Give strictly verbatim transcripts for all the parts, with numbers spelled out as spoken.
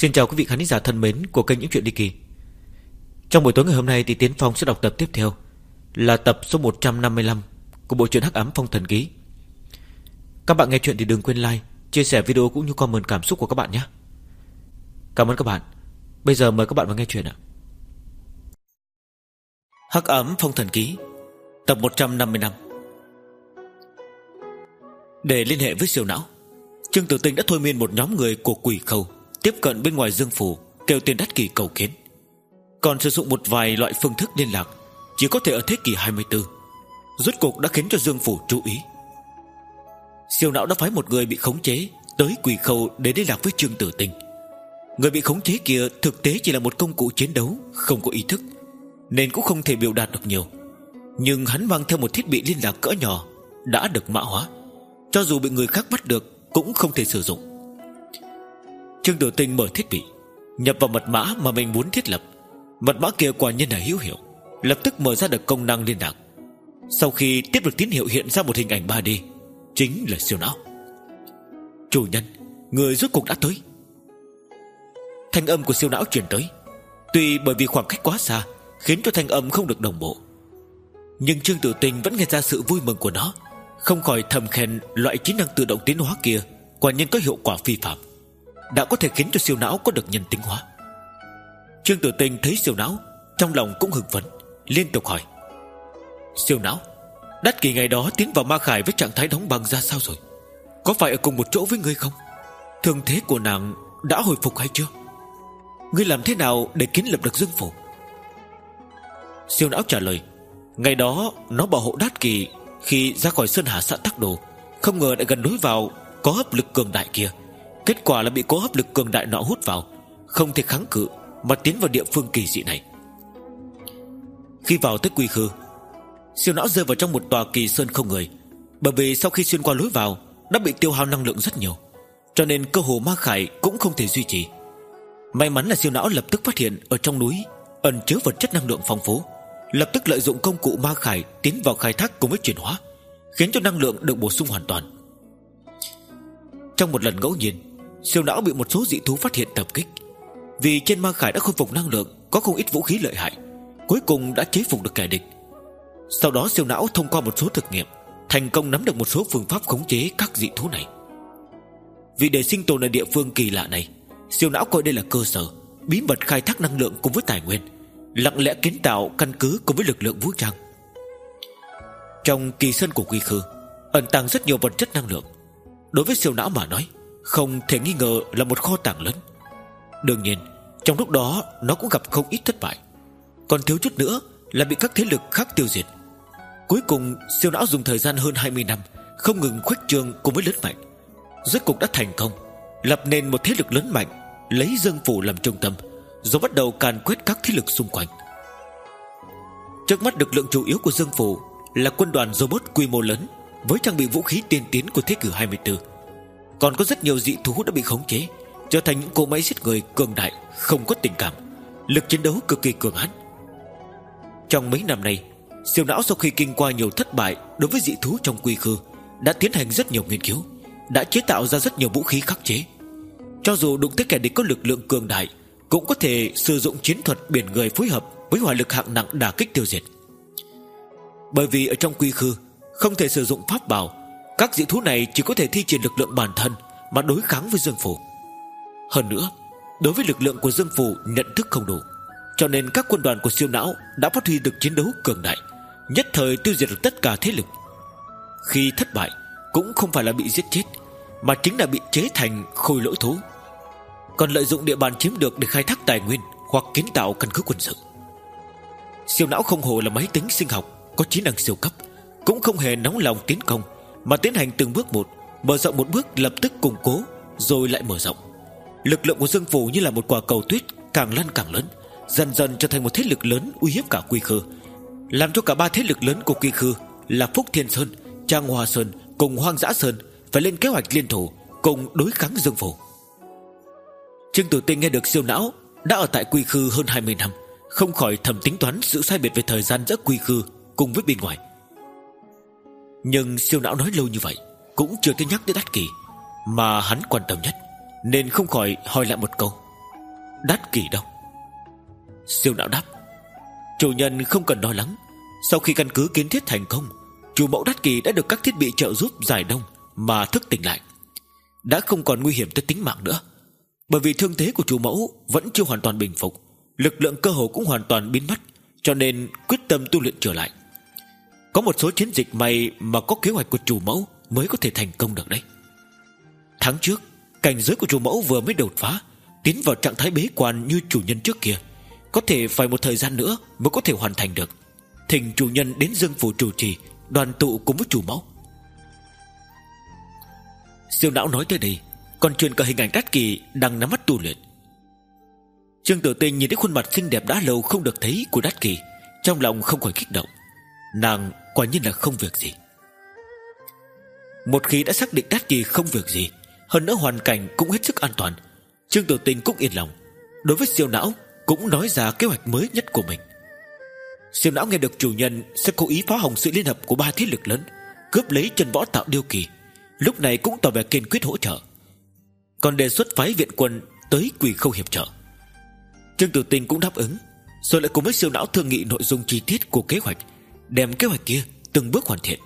Xin chào quý vị khán giả thân mến của kênh Những Chuyện Ly Kỳ. Trong buổi tối ngày hôm nay thì Tiến Phong sẽ đọc tập tiếp theo, là tập số một trăm năm mươi lăm của bộ truyện Hắc Ám Phong Thần Ký. Các bạn nghe chuyện thì đừng quên like, chia sẻ video cũng như comment cảm xúc của các bạn nhé. Cảm ơn các bạn. Bây giờ mời các bạn vào nghe chuyện ạ. Hắc Ám Phong Thần Ký, tập một trăm năm mươi lăm. Để liên hệ với siêu não, Trương Tử Tinh đã thôi miên một nhóm người của Quỷ Khâu tiếp cận bên ngoài Dương phủ, kêu tên Đắt Kỳ cầu kiến. Còn sử dụng một vài loại phương thức liên lạc chỉ có thể ở thế kỷ hai mươi tư, rốt cục đã khiến cho Dương phủ chú ý. Siêu não đã phái một người bị khống chế tới Quỷ Khâu để liên lạc với Trương Tử Tinh. Người bị khống chế kia thực tế chỉ là một công cụ chiến đấu, không có ý thức, nên cũng không thể biểu đạt được nhiều. Nhưng hắn mang theo một thiết bị liên lạc cỡ nhỏ đã được mã hóa, cho dù bị người khác bắt được cũng không thể sử dụng. Trương Tử Tinh mở thiết bị, nhập vào mật mã mà mình muốn thiết lập. Mật mã kia quả nhiên là hữu hiệu, lập tức mở ra được công năng liên lạc. Sau khi tiếp được tín hiệu hiện ra một hình ảnh ba D, chính là siêu não. Chủ nhân, người rốt cuộc đã tới. Thanh âm của siêu não truyền tới. Tuy bởi vì khoảng cách quá xa khiến cho thanh âm không được đồng bộ, nhưng Trương Tử Tinh vẫn nghe ra sự vui mừng của nó, không khỏi thầm khen loại trí năng tự động tiến hóa kia quả nhiên có hiệu quả phi phàm, đã có thể khiến cho siêu não có được nhân tính hóa. Trương Tử Tinh thấy siêu não, trong lòng cũng hưng phấn, liên tục hỏi: Siêu não, Đắt Kỳ ngày đó tiến vào ma khải với trạng thái đóng băng ra sao rồi? Có phải ở cùng một chỗ với ngươi không? Thương thế của nàng đã hồi phục hay chưa? Ngươi làm thế nào để kiến lập được Dương phủ? Siêu não trả lời: Ngày đó nó bảo hộ Đắt Kỳ khi ra khỏi Sơn Hà xã Tắc Đồ, không ngờ lại gần đối vào có hấp lực cường đại kia. Kết quả là bị cố hấp lực cường đại nọ hút vào, không thể kháng cự mà tiến vào địa phương kỳ dị này. Khi vào tới Quy Khư, siêu não rơi vào trong một tòa kỳ sơn không người. Bởi vì sau khi xuyên qua lối vào đã bị tiêu hao năng lượng rất nhiều, cho nên cơ hồ ma khải cũng không thể duy trì. May mắn là siêu não lập tức phát hiện ở trong núi ẩn chứa vật chất năng lượng phong phú, lập tức lợi dụng công cụ ma khải tiến vào khai thác cùng với chuyển hóa, khiến cho năng lượng được bổ sung hoàn toàn. Trong một lần ngẫu nhiên, siêu não bị một số dị thú phát hiện tập kích. Vì trên ma khải đã khôi phục năng lượng, có không ít vũ khí lợi hại, cuối cùng đã chế phục được kẻ địch. Sau đó siêu não thông qua một số thực nghiệm, thành công nắm được một số phương pháp khống chế các dị thú này. Vì để sinh tồn ở địa phương kỳ lạ này, siêu não coi đây là cơ sở, bí mật khai thác năng lượng cùng với tài nguyên, lặng lẽ kiến tạo căn cứ cùng với lực lượng vũ trang. Trong kỳ sơn của Quy Khư ẩn tàng rất nhiều vật chất năng lượng. Đối với siêu não mà nói, không thể nghi ngờ là một kho tàng lớn. Đương nhiên, trong lúc đó nó cũng gặp không ít thất bại, còn thiếu chút nữa là bị các thế lực khác tiêu diệt. Cuối cùng siêu não dùng thời gian hơn hai mươi năm không ngừng khuếch trương cùng với lớn mạnh, rốt cục đã thành công lập nên một thế lực lớn mạnh, lấy Dương phủ làm trung tâm, rồi bắt đầu càn quét các thế lực xung quanh. Trước mắt lực lượng chủ yếu của Dương phủ là quân đoàn robot quy mô lớn với trang bị vũ khí tiên tiến của thế kỷ hai mươi tư. Còn có rất nhiều dị thú đã bị khống chế, trở thành những cỗ máy giết người cường đại, không có tình cảm, lực chiến đấu cực kỳ cường hãn. Trong mấy năm nay, siêu não sau khi kinh qua nhiều thất bại đối với dị thú trong Quy Khư, đã tiến hành rất nhiều nghiên cứu, đã chế tạo ra rất nhiều vũ khí khắc chế. Cho dù đụng tới kẻ địch có lực lượng cường đại, cũng có thể sử dụng chiến thuật biển người phối hợp với hỏa lực hạng nặng đả kích tiêu diệt. Bởi vì ở trong Quy Khư không thể sử dụng pháp bảo, các dị thú này chỉ có thể thi triển lực lượng bản thân mà đối kháng với Dương phủ. Hơn nữa, đối với lực lượng của Dương phủ nhận thức không đủ, cho nên các quân đoàn của siêu não đã phát huy được chiến đấu cường đại, nhất thời tiêu diệt được tất cả thế lực. Khi thất bại cũng không phải là bị giết chết, mà chính là bị chế thành khôi lỗi thú, còn lợi dụng địa bàn chiếm được để khai thác tài nguyên hoặc kiến tạo căn cứ quân sự. Siêu não không hổ là máy tính sinh học có trí năng siêu cấp, cũng không hề nóng lòng tiến công, mà tiến hành từng bước một, mở rộng một bước lập tức củng cố, rồi lại mở rộng. Lực lượng của Dương phủ như là một quả cầu tuyết, càng lăn càng lớn, dần dần trở thành một thế lực lớn uy hiếp cả Quy Khư, làm cho cả ba thế lực lớn của Quy Khư là Phúc Thiên Sơn, Trang Hoa Sơn cùng Hoang Dã Sơn phải lên kế hoạch liên thủ cùng đối kháng Dương phủ. Trương Tử Tinh nghe được siêu não đã ở tại Quy Khư hơn hai mươi năm, không khỏi thầm tính toán sự sai biệt về thời gian giữa Quy Khư cùng với bên ngoài. Nhưng siêu não nói lâu như vậy cũng chưa thấy nhắc đến Đắt Kỳ, mà hắn quan tâm nhất, nên không khỏi hỏi lại một câu: Đát Kỷ đâu? Siêu não đáp: Chủ nhân không cần lo lắng. Sau khi căn cứ kiến thiết thành công, chủ mẫu Đát Kỷ đã được các thiết bị trợ giúp giải đông mà thức tỉnh lại, đã không còn nguy hiểm tới tính mạng nữa. Bởi vì thương thế của chủ mẫu vẫn chưa hoàn toàn bình phục, lực lượng cơ hồ cũng hoàn toàn biến mất, cho nên quyết tâm tu luyện trở lại. Có một số chiến dịch may mà có kế hoạch của chủ mẫu mới có thể thành công được đấy. Tháng trước, cảnh giới của chủ mẫu vừa mới đột phá, tiến vào trạng thái bế quan như chủ nhân trước kia. Có thể phải một thời gian nữa mới có thể hoàn thành được. Thỉnh chủ nhân đến Dương Phủ chủ trì, đoàn tụ cùng với chủ mẫu. Siêu não nói tới đây, còn truyền cả hình ảnh Đát Kỷ đang nắm mắt tu luyện. Trương Tử Tinh nhìn thấy khuôn mặt xinh đẹp đã lâu không được thấy của Đát Kỷ, trong lòng không khỏi kích động. Nàng quả nhiên là không việc gì. Một khi đã xác định Đát Kỷ không việc gì, hơn nữa hoàn cảnh cũng hết sức an toàn, Trương Tử Tinh cũng yên lòng. Đối với siêu não cũng nói ra kế hoạch mới nhất của mình. Siêu não nghe được chủ nhân sẽ cố ý phá hỏng sự liên hợp của ba thế lực lớn, cướp lấy chân võ tạo Điêu Kỳ, lúc này cũng tỏ vẻ kiên quyết hỗ trợ, còn đề xuất phái viện quân tới Quỷ Khâu hiệp trợ. Trương Tử Tinh cũng đáp ứng, rồi lại cùng với siêu não thương nghị nội dung chi tiết của kế hoạch, đem kế hoạch kia từng bước hoàn thiện.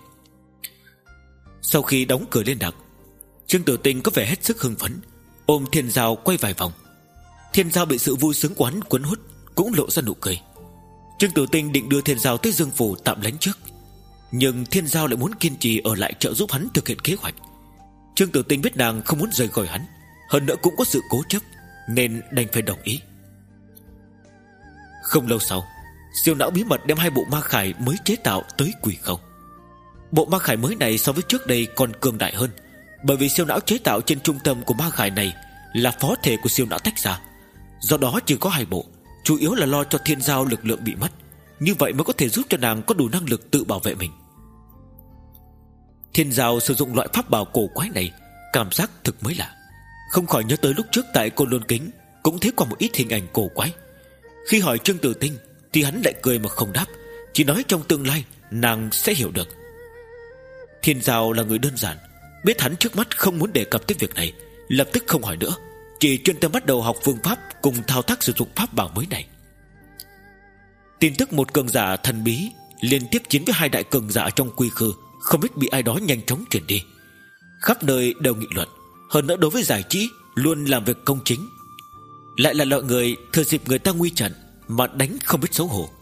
Sau khi đóng cửa liên lạc, Trương Tử Tinh có vẻ hết sức hưng phấn, ôm Thiên Giao quay vài vòng. Thiên Giao bị sự vui sướng của hắn cuốn hút, cũng lộ ra nụ cười. Trương Tử Tinh định đưa Thiên Giao tới Dương Phủ tạm lánh trước, nhưng Thiên Giao lại muốn kiên trì ở lại trợ giúp hắn thực hiện kế hoạch. Trương Tử Tinh biết nàng không muốn rời khỏi hắn, hơn nữa cũng có sự cố chấp, nên đành phải đồng ý. Không lâu sau, siêu não bí mật đem hai bộ ma khải mới chế tạo tới Quỷ Khâu. Bộ ma khải mới này so với trước đây còn cường đại hơn, bởi vì siêu não chế tạo trên trung tâm của ma khải này là phó thể của siêu não tách ra. Do đó chỉ có hai bộ, chủ yếu là lo cho Thiên Giao lực lượng bị mất, như vậy mới có thể giúp cho nàng có đủ năng lực tự bảo vệ mình. Thiên Giao sử dụng loại pháp bảo cổ quái này, cảm giác thực mới lạ, không khỏi nhớ tới lúc trước tại Côn Lôn Kính cũng thấy qua một ít hình ảnh cổ quái. Khi hỏi Trương Tử Tinh thì hắn lại cười mà không đáp, chỉ nói trong tương lai nàng sẽ hiểu được. Thiên Giao là người đơn giản, biết hắn trước mắt không muốn đề cập tới việc này, lập tức không hỏi nữa, chỉ chuyên tâm bắt đầu học phương pháp cùng thao tác sử dụng pháp bảo mới này. Tin tức một cường giả thần bí liên tiếp chiến với hai đại cường giả trong Quy Khư không biết bị ai đó nhanh chóng truyền đi, khắp nơi đều nghị luận. Hơn nữa đối với giải trí luôn làm việc công chính, lại là loại người thừa dịp người ta nguy trận mà đánh không biết xấu hổ.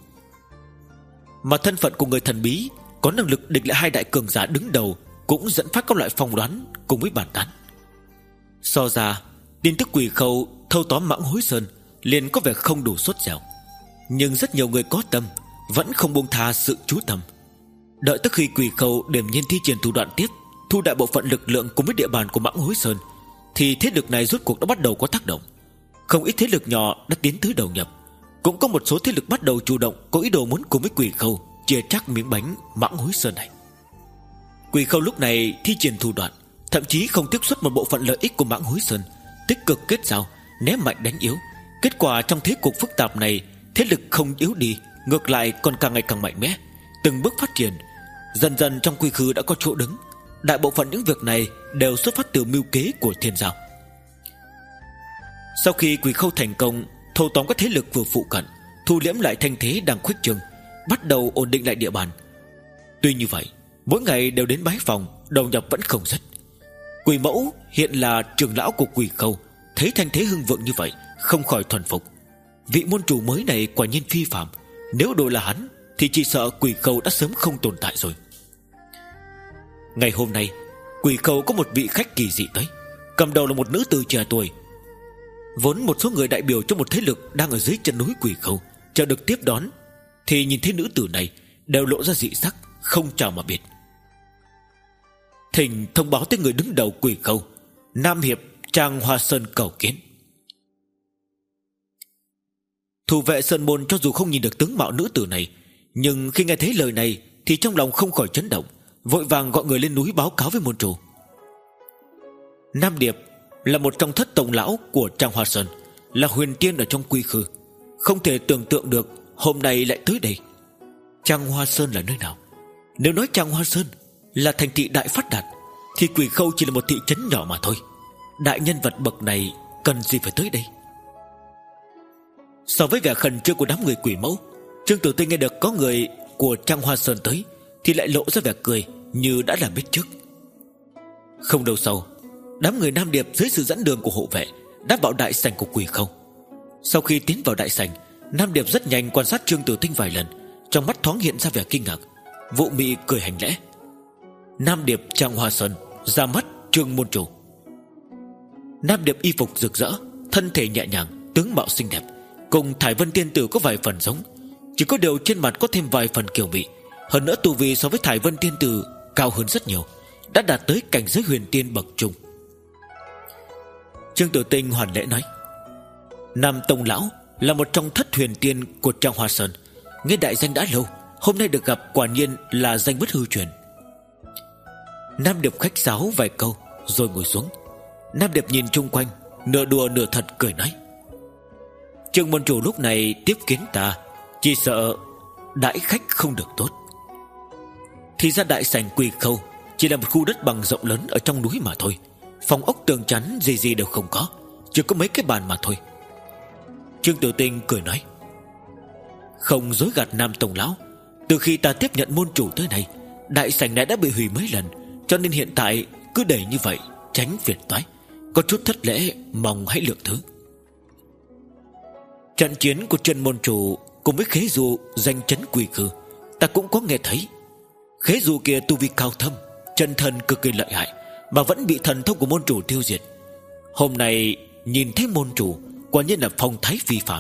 Mà thân phận của người thần bí có năng lực địch lại hai đại cường giả đứng đầu cũng dẫn phát các loại phong đoán cùng với bàn tán. So ra tin tức Quỷ Khâu thâu tóm Mãng Hối Sơn liền có vẻ không đủ sốt dẻo, nhưng rất nhiều người có tâm vẫn không buông tha sự chú tâm. Đợi tới khi Quỷ Khâu đềm nhiên thi triển thủ đoạn tiếp, thu đại bộ phận lực lượng cùng với địa bàn của Mãng Hối Sơn, thì thế lực này rốt cuộc đã bắt đầu có tác động. Không ít thế lực nhỏ đã tiến tới đầu nhập, cũng có một số thế lực bắt đầu chủ động có ý đồ muốn cùng với Quỷ Khâu chia chắc miếng bánh Mãng Hối Sơn này. Quỷ Khâu lúc này thi triển thủ đoạn, thậm chí không tiếp xuất một bộ phận lợi ích của Mãng Hối Sơn, tích cực kết giao, ném mạnh đánh yếu. Kết quả trong thế cục phức tạp này, thế lực không yếu đi, ngược lại còn càng ngày càng mạnh mẽ, từng bước phát triển. Dần dần trong Quy Khư đã có chỗ đứng. Đại bộ phận những việc này đều xuất phát từ mưu kế của Thiên Giao. Sau khi Quỷ Khâu thành công thâu tóm các thế lực vừa phụ cận, thu liễm lại thanh thế đang khuếch trương, bắt đầu ổn định lại địa bàn. Tuy như vậy, mỗi ngày đều đến bái phòng, đầu nhập vẫn không dứt. Quỷ Mẫu hiện là trưởng lão của Quỷ Khâu, thấy thanh thế hưng vượng như vậy, không khỏi thuần phục. Vị môn chủ mới này quả nhiên phi phàm, nếu đổi là hắn thì chỉ sợ Quỷ Khâu đã sớm không tồn tại rồi. Ngày hôm nay, Quỷ Khâu có một vị khách kỳ dị tới, cầm đầu là một nữ tử trẻ tuổi. Vốn một số người đại biểu cho một thế lực đang ở dưới chân núi Quỷ Khâu chờ được tiếp đón, thì nhìn thấy nữ tử này đều lộ ra dị sắc, không chào mà biệt. Thỉnh thông báo tới người đứng đầu Quỷ Khâu, Nam Hiệp Trang Hoa Sơn cầu kiến. Thủ vệ sơn môn cho dù không nhìn được tướng mạo nữ tử này, nhưng khi nghe thấy lời này thì trong lòng không khỏi chấn động, vội vàng gọi người lên núi báo cáo với môn chủ. Nam Điệp là một trong thất tổng lão của Trang Hoa Sơn, là huyền tiên ở trong Quy Khư, không thể tưởng tượng được hôm nay lại tới đây. Trang Hoa Sơn là nơi nào? Nếu nói Trang Hoa Sơn là thành thị đại phát đạt, thì Quỷ Khâu chỉ là một thị trấn nhỏ mà thôi. Đại nhân vật bậc này cần gì phải tới đây? So với vẻ khẩn trương của đám người quỷ mẫu, Trương Tử Tinh nghe được có người của Trăng Hoa Sơn tới thì lại lộ ra vẻ cười như đã làm biết trước. Không lâu sau, đám người Nam Điệp dưới sự dẫn đường của hộ vệ đã vào đại sảnh của Quỷ Khâu. Sau khi tiến vào đại sảnh, Nam Điệp rất nhanh quan sát Trương Tử Tinh vài lần, trong mắt thoáng hiện ra vẻ kinh ngạc. Vụ mị cười hành lễ. Nam Điệp Trăng Hoa Sơn, ra mắt Trương môn chủ. Nam Điệp y phục rực rỡ, thân thể nhẹ nhàng, tướng mạo xinh đẹp, cùng Thải Vân tiên tử có vài phần giống, chỉ có điều trên mặt có thêm vài phần kiều mị. Hơn nữa tu vi so với Thải Vân tiên tử cao hơn rất nhiều, đã đạt tới cảnh giới huyền tiên bậc trung. Trương Tử Tinh hoàn lễ nói: Nam Tông lão là một trong thất huyền tiên của Trăng Hoa Sơn, nghe đại danh đã lâu, hôm nay được gặp quả nhiên là danh bất hư truyền. Nam Điệp khách sáo vài câu rồi ngồi xuống. Nam Điệp nhìn chung quanh, nửa đùa nửa thật cười nói: Trương môn chủ lúc này tiếp kiến ta, chỉ sợ đãi khách không được tốt. Thì ra đại sảnh Quỷ Khâu chỉ là một khu đất bằng rộng lớn ở trong núi mà thôi, phòng ốc tường chắn gì gì đều không có, chỉ có mấy cái bàn mà thôi. Trương Tử Tinh cười nói: Không dối gạt Nam Tông lão, từ khi ta tiếp nhận môn chủ tới nay, đại sảnh này đã bị hủy mấy lần, cho nên hiện tại cứ để như vậy, tránh phiền toái. Có chút thất lễ, mong hãy lượng thứ. Trận chiến của Trần môn chủ cùng với Khế Du danh chấn Quỷ Khư, ta cũng có nghe thấy. Khế Du kia tu vi cao thâm, chân thần cực kỳ lợi hại, mà vẫn bị thần thông của môn chủ tiêu diệt. Hôm nay nhìn thấy môn chủ, quả nhiên là phong thái phi phạm.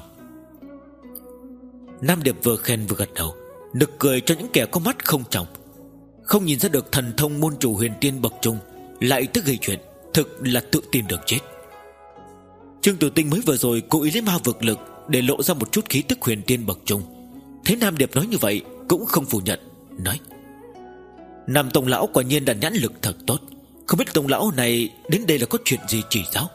Nam Điệp vừa khen vừa gật đầu, nực cười cho những kẻ có mắt không tròng. Không nhìn ra được thần thông môn chủ huyền tiên bậc trung lại tức gây chuyện, thực là tự tin được chết. Trương Tử Tinh mới vừa rồi cố ý lấy ma vực lực để lộ ra một chút khí tức huyền tiên bậc trung, thấy Nam Điệp nói như vậy cũng không phủ nhận, nói: Nam Tông lão quả nhiên là nhãn lực thật tốt, không biết Tông lão này đến đây là có chuyện gì chỉ giáo.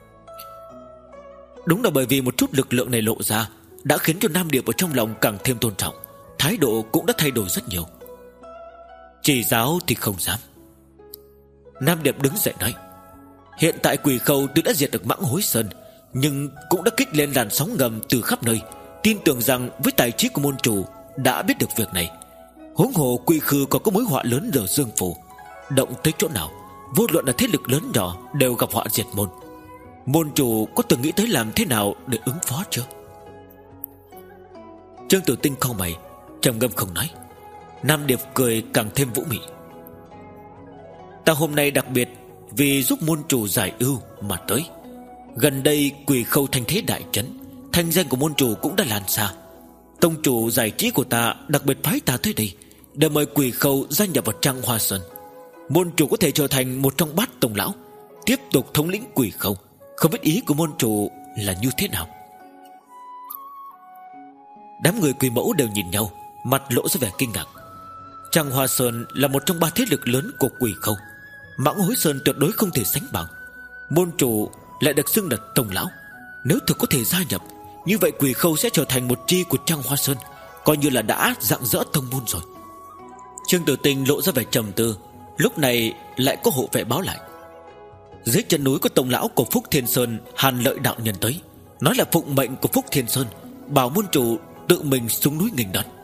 Đúng là bởi vì một chút lực lượng này lộ ra, đã khiến cho Nam Điệp ở trong lòng càng thêm tôn trọng, thái độ cũng đã thay đổi rất nhiều. Chỉ giáo thì không dám. Nam Điệp đứng dậy nói: Hiện tại Quỷ Khâu tuy đã diệt được Mãng Hối Sơn, nhưng cũng đã kích lên làn sóng ngầm từ khắp nơi, tin tưởng rằng với tài trí của môn chủ đã biết được việc này. Huống hồ Quỷ Khư còn có mối họa lớn ở Dương Phủ, động tới chỗ nào, vô luận là thế lực lớn nhỏ đều gặp họa diệt môn. Môn chủ có từng nghĩ tới làm thế nào để ứng phó chưa? Trương Tử Tinh cau mày, trầm ngâm không nói. Nam Điệp cười càng thêm vũ mị: Ta hôm nay đặc biệt vì giúp môn chủ giải ưu mà tới. Gần đây Quỷ Khâu thành thế đại trấn, thanh danh của môn chủ cũng đã lan xa. Tông chủ giải trí của ta đặc biệt phái ta tới đây để mời Quỷ Khâu gia nhập vào Trăng Hoa Sơn. Môn chủ có thể trở thành một trong bát tông lão, tiếp tục thống lĩnh Quỷ Khâu. Không biết ý của môn chủ là như thế nào? Đám người Quỷ Mẫu đều nhìn nhau, mặt lộ ra vẻ kinh ngạc. Trăng Hoa Sơn là một trong ba thế lực lớn của Quỷ Khâu, Mãng Hối Sơn tuyệt đối không thể sánh bằng. Môn chủ lại được xưng là Tông lão, nếu thực có thể gia nhập, như vậy Quỷ Khâu sẽ trở thành một chi của Trăng Hoa Sơn, coi như là đã rạng rỡ tông môn rồi. Trương Tử Tinh lộ ra vẻ trầm tư. Lúc này lại có hộ vệ báo lại: Dưới chân núi có Tông lão của Phúc Thiên Sơn Hàn Lợi đạo nhân tới, nói là phụng mệnh của Phúc Thiên Sơn, bảo môn chủ tự mình xuống núi nghênh đón.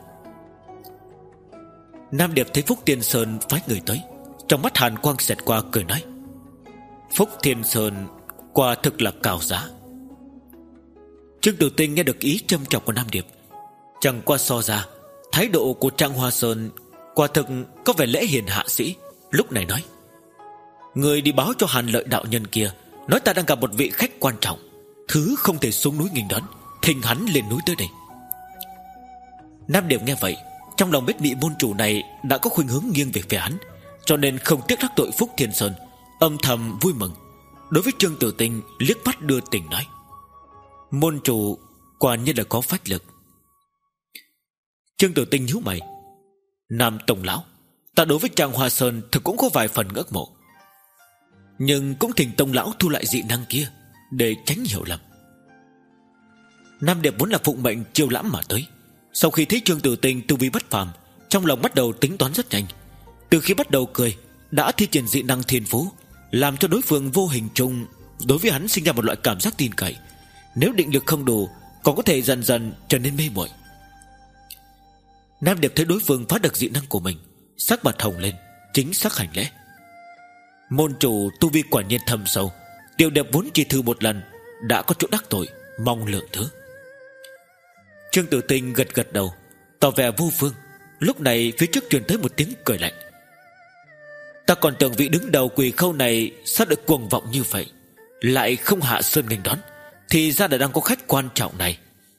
Nam Điệp thấy Phúc Thiên Sơn phái người tới, trong mắt hàn quang xẹt qua, cười nói: Phúc Thiên Sơn quả thực là cao giá. Trương Tử Tinh nghe được ý trâm trọng của Nam Điệp, chẳng qua so ra thái độ của Trăng Hoa Sơn quả thực có vẻ lễ hiền hạ sĩ. Lúc này nói: Người đi báo cho Hàn Lợi đạo nhân kia, nói ta đang gặp một vị khách quan trọng, thứ không thể xuống núi nghênh đón, thỉnh hắn lên núi tới đây. Nam Điệp nghe vậy, trong lòng biết bị môn chủ này đã có khuynh hướng nghiêng về phía hắn, cho nên không tiếc đắc tội Phúc Thiên Sơn, âm thầm vui mừng. Đối với Trương Tử Tinh liếc mắt đưa tình nói: Môn chủ quả nhiên là có phách lực. Trương Tử Tinh nhíu mày: Nam Tông lão, ta đối với Trăng Hoa Sơn thực cũng có vài phần ngưỡng mộ, nhưng cũng thỉnh Tông lão thu lại dị năng kia, để tránh hiểu lầm. Nam Điệp vốn là phụng mệnh chiêu lãm mà tới, sau khi thấy Trương Tử Tinh tu vi bất phàm, trong lòng bắt đầu tính toán rất nhanh. Từ khi bắt đầu cười, đã thi triển dị năng thiên phú, làm cho đối phương vô hình chung đối với hắn sinh ra một loại cảm giác tin cậy. Nếu định lực không đủ còn có thể dần dần trở nên mê muội. Nam Điệp thấy đối phương phá được dị năng của mình, sắc mặt hồng lên, chính xác hành lễ. Môn chủ tu vi quả nhiên thâm sâu, Tiểu Điệp vốn chỉ thử một lần đã có chỗ đắc tội, mong lượng thứ. Trương Tử Tinh gật gật đầu, tỏ vẻ vô phương. Lúc này phía trước truyền tới một tiếng cười lạnh. Ta còn tưởng vị đứng đầu Quỷ Khâu này sao được cuồng vọng như vậy, lại không hạ sơn nghênh đón, thì ra là đang có khách quan trọng này.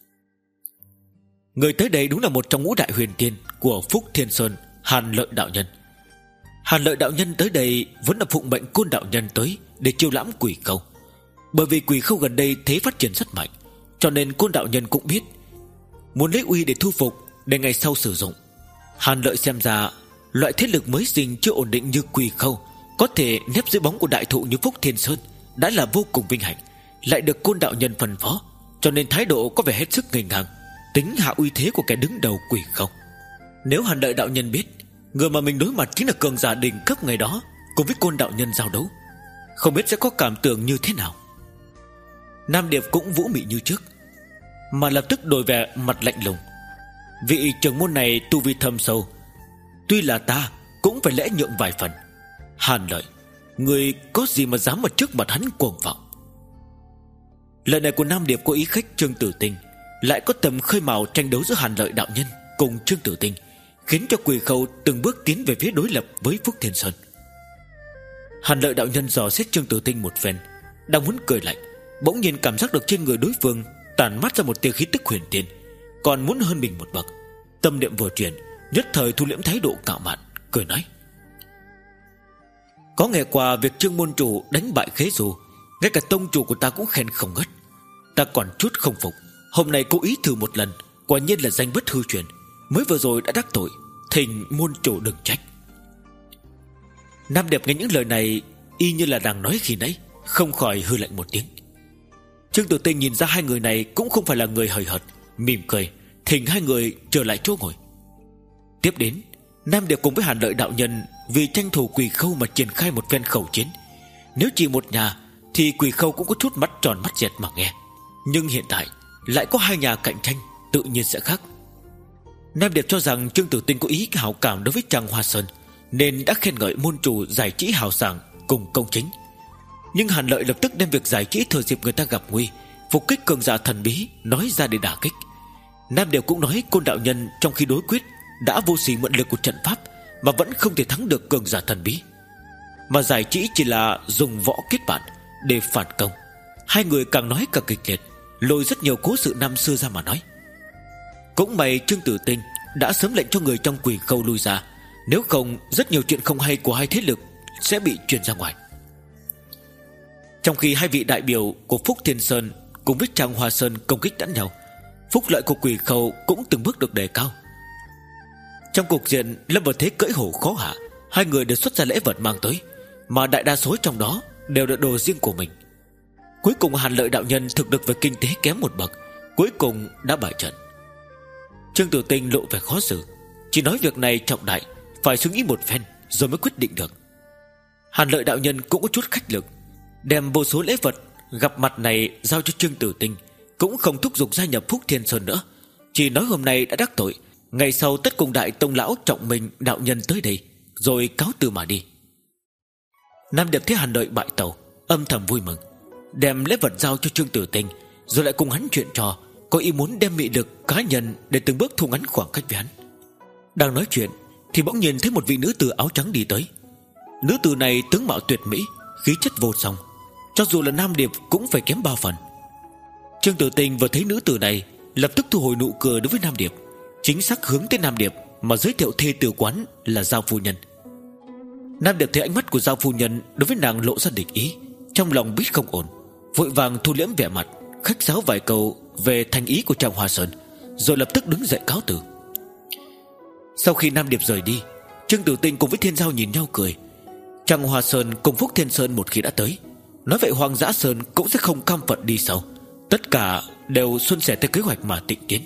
Người tới đây đúng là một trong ngũ đại huyền tiên của Phúc Thiên Sơn, Hàn Lợi đạo nhân. Hàn Lợi đạo nhân tới đây vẫn là phụng mệnh Côn đạo nhân tới để chiêu lãm Quỷ Khâu. Bởi vì Quỷ Khâu gần đây thế phát triển rất mạnh, cho nên Côn đạo nhân cũng biết muốn lấy uy để thu phục, để ngày sau sử dụng. Hàn Lợi xem ra loại thế lực mới sinh chưa ổn định như Quỷ Khâu có thể nép dưới bóng của đại thụ như Phúc Thiên Sơn đã là vô cùng vinh hạnh, lại được Côn đạo nhân phân phó, cho nên thái độ có vẻ hết sức nghênh ngang, tính hạ uy thế của kẻ đứng đầu Quỷ Khâu. Nếu Hàn Lợi đạo nhân biết người mà mình đối mặt chính là cường giả đỉnh cấp ngày đó cùng với Côn đạo nhân giao đấu, không biết sẽ có cảm tưởng như thế nào. Nam Điệp cũng vũ mị như trước, mà lập tức đổi vẻ mặt lạnh lùng. Vị trưởng môn này tu vi thâm sâu, tuy là ta cũng phải lễ nhượng vài phần. Hàn Lợi, người có gì mà dám ở trước mặt hắn cuồng vọng? Lời này của Nam Điệp có ý khách Trương Tử Tinh, lại có tầm khơi mào tranh đấu giữa Hàn Lợi đạo nhân cùng Trương Tử Tinh, khiến cho Quỷ Khâu từng bước tiến về phía đối lập với Phúc Thiên Sơn. Hàn Lợi đạo nhân dò xét Trương Tử Tinh một phen, đang muốn cười lạnh, bỗng nhiên cảm giác được trên người đối phương tản mát ra một tia khí tức huyền tiên, còn muốn hơn mình một bậc. Tâm niệm vừa chuyển, nhất thời thu liễm thái độ cạo mạn, cười nói: có nghe qua việc Trương môn chủ đánh bại Khế Du, ngay cả tông chủ của ta cũng khen không ngớt. Ta còn chút không phục, hôm nay cố ý thử một lần, quả nhiên là danh bất hư truyền. Mới vừa rồi đã đắc tội, thỉnh môn chủ đừng trách. Nam Đẹp nghe những lời này y như là đang nói khi nãy, không khỏi hư lạnh một tiếng. Trương Tử Tinh nhìn ra hai người này cũng không phải là người hời hợt, mỉm cười thỉnh hai người trở lại chỗ ngồi. Tiếp đến, Nam Điệp cùng với Hàn Lợi đạo nhân vì tranh thủ Quỷ Khâu mà triển khai một phen khẩu chiến. Nếu chỉ một nhà thì Quỷ Khâu cũng có chút mắt tròn mắt dẹt mà nghe, nhưng hiện tại lại có hai nhà cạnh tranh, tự nhiên sẽ khác. Nam Điệp cho rằng Trương Tử Tinh có ý hảo cảm đối với Trăng Hoa Sơn, nên đã khen ngợi môn chủ giải trí hào sảng cùng công chính. Nhưng Hàn Lợi lập tức đem việc giải trí thừa dịp người ta gặp nguy, phục kích cường giả thần bí nói ra để đả kích. Nam Điệp cũng nói Côn đạo nhân trong khi đối quyết đã vô sỉ mượn lực của trận pháp mà vẫn không thể thắng được cường giả thần bí, mà giải trí chỉ là dùng võ kết bạn để phản công. Hai người càng nói càng kịch liệt, lôi rất nhiều cố sự năm xưa ra mà nói. Cũng may Trương Tử Tinh đã sớm lệnh cho người trong Quỷ Khâu lui ra, nếu không rất nhiều chuyện không hay của hai thế lực sẽ bị truyền ra ngoài. Trong khi hai vị đại biểu của Phúc Thiên Sơn cùng với Trăng Hoa Sơn công kích lẫn nhau, phúc lợi của Quỷ Khâu cũng từng bước được đề cao. Trong cục diện lâm vào thế cưỡi hổ khó hạ, hai người đều xuất ra lễ vật mang tới, mà đại đa số trong đó đều là đồ riêng của mình. Cuối cùng Hàn Lợi đạo nhân thực lực về kinh tế kém một bậc, cuối cùng đã bại trận. Trương Tử Tinh lộ vẻ khó xử, chỉ nói việc này trọng đại, phải suy nghĩ một phen rồi mới quyết định được. Hàn Lợi đạo nhân cũng có chút khách lực, đem vô số lễ vật gặp mặt này giao cho Trương Tử Tinh, cũng không thúc giục gia nhập Phúc Thiên Sơn nữa, chỉ nói hôm nay đã đắc tội, ngày sau tất cùng đại tông lão trọng mình đạo nhân tới đây, rồi cáo từ mà đi. Nam Điệp thấy Hàn Lợi bại tàu, âm thầm vui mừng, đem lễ vật giao cho Trương Tử Tinh, rồi lại cùng hắn chuyện trò, có ý muốn đem mị lực cá nhân để từng bước thu ngắn khoảng cách với hắn. Đang nói chuyện thì bỗng nhiên thấy một vị nữ tử áo trắng đi tới. Nữ tử này tướng mạo tuyệt mỹ, khí chất vô song, cho dù là Nam Điệp cũng phải kém bao phần. Trương Tử Tinh vừa thấy nữ tử này, lập tức thu hồi nụ cười đối với Nam Điệp, chính xác hướng tới Nam Điệp mà giới thiệu thê tử quán là Giao phu nhân. Nam Điệp thấy ánh mắt của Giao phu nhân đối với nàng lộ ra địch ý, trong lòng biết không ổn, vội vàng thu liễm vẻ mặt, khách sáo vài câu về thành ý của Trăng Hoa Sơn, rồi lập tức đứng dậy cáo từ. Sau khi Nam Điệp rời đi, Trương Tử Tinh cùng với Thiên Giao nhìn nhau cười. Trăng Hoa Sơn cùng Phúc Thiên Sơn một khi đã tới, nói vậy Hoang Dã Sơn cũng sẽ không cam phận đi sau, tất cả đều suôn sẻ theo kế hoạch mà tịnh tiến.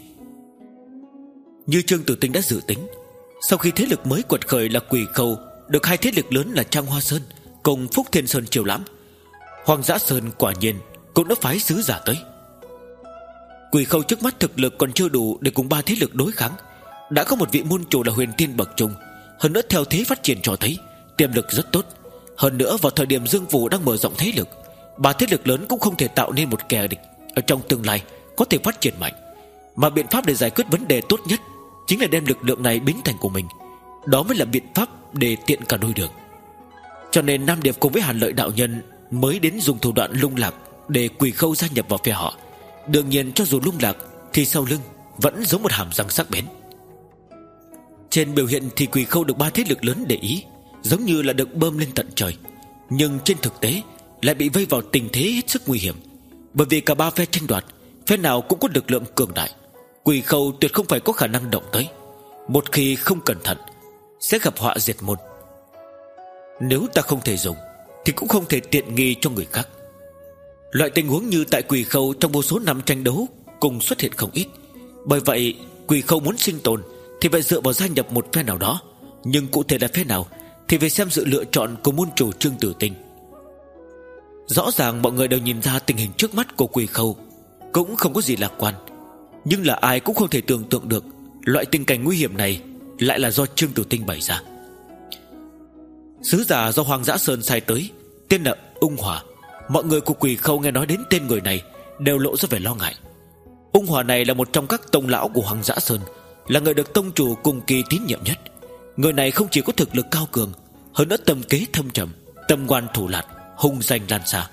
Như Trương Tử Tinh đã dự tính, sau khi thế lực mới quật khởi là Quỷ Khâu được hai thế lực lớn là Trăng Hoa Sơn cùng Phúc Thiên Sơn chiều lãm, Hoang Dã Sơn quả nhiên cũng đã phái sứ giả tới. Quỷ Khâu trước mắt thực lực còn chưa đủ để cùng ba thế lực đối kháng. Đã có một vị môn chủ là huyền tiên bậc trung, hơn nữa theo thế phát triển cho thấy tiềm lực rất tốt. Hơn nữa vào thời điểm Dương Phủ đang mở rộng thế lực, ba thế lực lớn cũng không thể tạo nên một kẻ địch ở trong tương lai có thể phát triển mạnh. Mà biện pháp để giải quyết vấn đề tốt nhất chính là đem lực lượng này biến thành của mình. Đó mới là biện pháp để tiện cả đôi đường. Cho nên Nam Điệp cùng với Hàn Lợi đạo nhân mới đến dùng thủ đoạn lung lạc để Quỷ Khâu gia nhập vào phe họ. Đương nhiên cho dù lung lạc thì sau lưng vẫn giống một hàm răng sắc bén. Trên biểu hiện thì Quỷ Khâu được ba thế lực lớn để ý, giống như là được bơm lên tận trời. Nhưng trên thực tế lại bị vây vào tình thế hết sức nguy hiểm. Bởi vì cả ba phe tranh đoạt, phe nào cũng có lực lượng cường đại. Quỷ Khâu tuyệt không phải có khả năng động tới. Một khi không cẩn thận sẽ gặp họa diệt môn. Nếu ta không thể dùng thì cũng không thể tiện nghi cho người khác. Loại tình huống như tại Quỷ Khâu trong vô số năm tranh đấu cùng xuất hiện không ít. Bởi vậy Quỷ Khâu muốn sinh tồn thì phải dựa vào gia nhập một phe nào đó. Nhưng cụ thể là phe nào thì phải xem sự lựa chọn của môn chủ Trương Tử Tinh. Rõ ràng mọi người đều nhìn ra tình hình trước mắt của Quỷ Khâu cũng không có gì lạc quan. Nhưng là ai cũng không thể tưởng tượng được loại tình cảnh nguy hiểm này lại là do Trương Tử Tinh bày ra. Sứ giả do Hoàng Dã Sơn sai tới, tên là Ung Hòa. Mọi người của Quỷ Khâu nghe nói đến tên người này đều lộ ra vẻ lo ngại. Ung Hòa này là một trong các tông lão của Hoàng Dã Sơn, là người được tông chủ cùng kỳ tín nhiệm nhất. Người này không chỉ có thực lực cao cường, hơn nữa tâm kế thâm trầm, tâm ngoan thủ lạt, hung danh lan xa.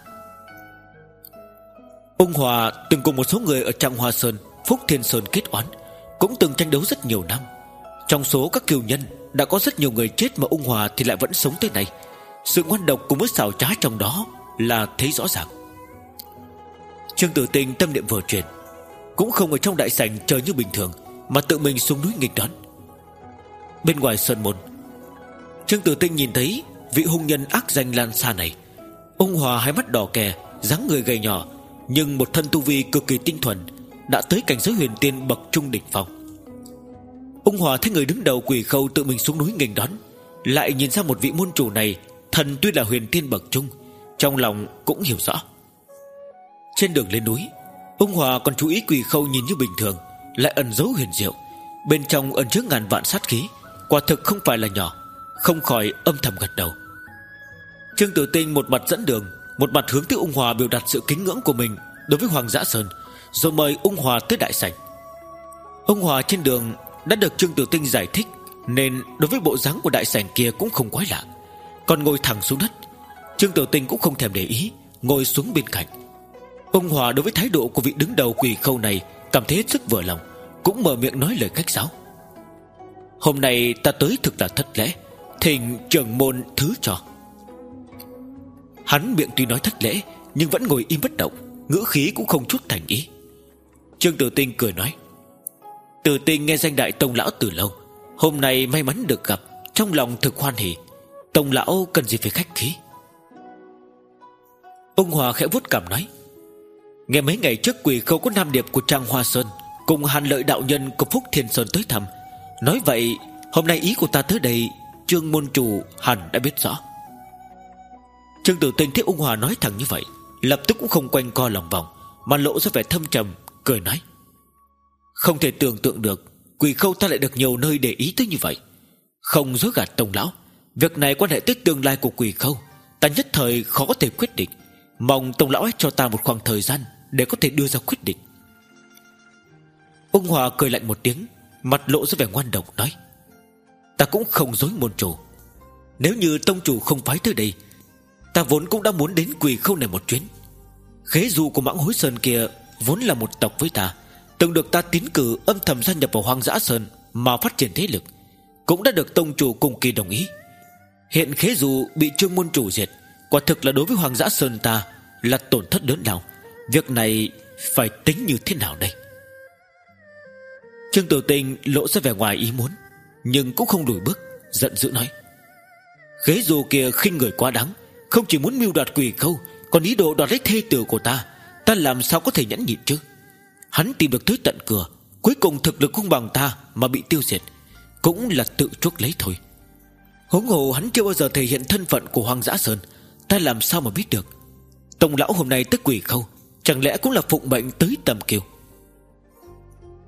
Ung Hòa từng cùng một số người ở Trạng Hoa Sơn, Phúc Thiên Sơn kết oán, cũng từng tranh đấu rất nhiều năm. Trong số các cừu nhân đã có rất nhiều người chết, mà Ung Hòa thì lại vẫn sống tới nay. Sự ngoan độc cùng với xảo trá trong đó là thấy rõ ràng. Trương Tử Tinh tâm niệm vừa chuyển, cũng không ở trong đại sảnh chờ như bình thường, mà tự mình xuống núi nghịch đón. Bên ngoài sơn môn, Trương Tử Tinh nhìn thấy vị hung nhân ác danh lan xa này. Ung Hòa hai mắt đỏ kè, dáng người gầy nhỏ, nhưng một thân tu vi cực kỳ tinh thuần, đã tới cảnh giới huyền tiên bậc trung đỉnh phong. Ung Hòa thấy người đứng đầu Quỷ Khâu tự mình xuống núi nghênh đón, lại nhìn ra một vị môn chủ này thần tuy là huyền tiên bậc trung, trong lòng cũng hiểu rõ. Trên đường lên núi, Ung Hòa còn chú ý Quỷ Khâu nhìn như bình thường, lại ẩn giấu huyền diệu, bên trong ẩn chứa ngàn vạn sát khí, quả thực không phải là nhỏ, không khỏi âm thầm gật đầu. Trương Tử Tinh một mặt dẫn đường, một mặt hướng tới Ung Hòa biểu đạt sự kính ngưỡng của mình đối với Hoàng Dã Sơn, rồi mời Ung Hòa tới đại sảnh. Ung Hòa trên đường đã được Trương Tử Tinh giải thích, nên đối với bộ dáng của đại sảnh kia cũng không quái lạ, còn ngồi thẳng xuống đất. Trương Tử Tinh cũng không thèm để ý, ngồi xuống bên cạnh. Ung Hòa đối với thái độ của vị đứng đầu Quỷ Khâu này cảm thấy hết sức vừa lòng, cũng mở miệng nói lời khách sáo. Hôm nay ta tới thực là thất lễ, thỉnh trưởng môn thứ cho. Hắn miệng tuy nói thất lễ, nhưng vẫn ngồi im bất động, ngữ khí cũng không chút thành ý. Trương Tử Tinh cười nói: Tử Tinh nghe danh đại tông lão từ lâu, hôm nay may mắn được gặp, trong lòng thực hoan hỉ. Tông lão cần gì phải khách khí. Ung Hòa khẽ vuốt cằm nói: Nghe mấy ngày trước Quỷ Khâu có nam điệp của Trạng Hoa Sơn cùng Hàn Lợi đạo nhân của Phúc Thiên Sơn tới thăm. Nói vậy hôm nay ý của ta tới đây, Trương môn chủ hẳn đã biết rõ. Trương Tử Tinh thấy Ung Hòa nói thẳng như vậy, lập tức cũng không quanh co lòng vòng, mà lộ ra vẻ thâm trầm, cười nói: Không thể tưởng tượng được Quỷ Khâu ta lại được nhiều nơi để ý tới như vậy. Không dối gạt tông lão, việc này quan hệ tới tương lai của Quỷ Khâu, ta nhất thời khó có thể quyết định. Mong tông lão hãy cho ta một khoảng thời gian để có thể đưa ra quyết định. Ung Hòa cười lạnh một tiếng, mặt lộ ra vẻ ngoan độc nói: Ta cũng không dối môn chủ. Nếu như tông chủ không phái tới đây, ta vốn cũng đã muốn đến Quỷ Khâu này một chuyến. Khế du của Mãng Hối Sơn kia vốn là một tộc với ta, từng được ta tiến cử âm thầm gia nhập vào Hoang Dã Sơn mà phát triển thế lực, cũng đã được tông chủ cùng kỳ đồng ý. Hiện Khế du bị Trương môn chủ diệt, quả thực là đối với Hoang Dã Sơn ta là tổn thất lớn lao. Việc này phải tính như thế nào đây? Trương Tử Tinh lộ ra vẻ ngoài ý muốn, nhưng cũng không lùi bước, giận dữ nói: Khế du kia khinh người quá đáng, không chỉ muốn mưu đoạt Quỷ Khâu, còn ý đồ đoạt lấy thê tử của ta. Ta làm sao có thể nhẫn nhịn chứ? Hắn tìm được tới tận cửa, cuối cùng thực lực không bằng ta mà bị tiêu diệt, cũng là tự chuốc lấy thôi. Huống hồ hắn chưa bao giờ thể hiện thân phận của Hoang Dã Sơn, ta làm sao mà biết được? Tông lão hôm nay tới Quỷ Khâu, chẳng lẽ cũng là phụng mệnh tới tầm kiều?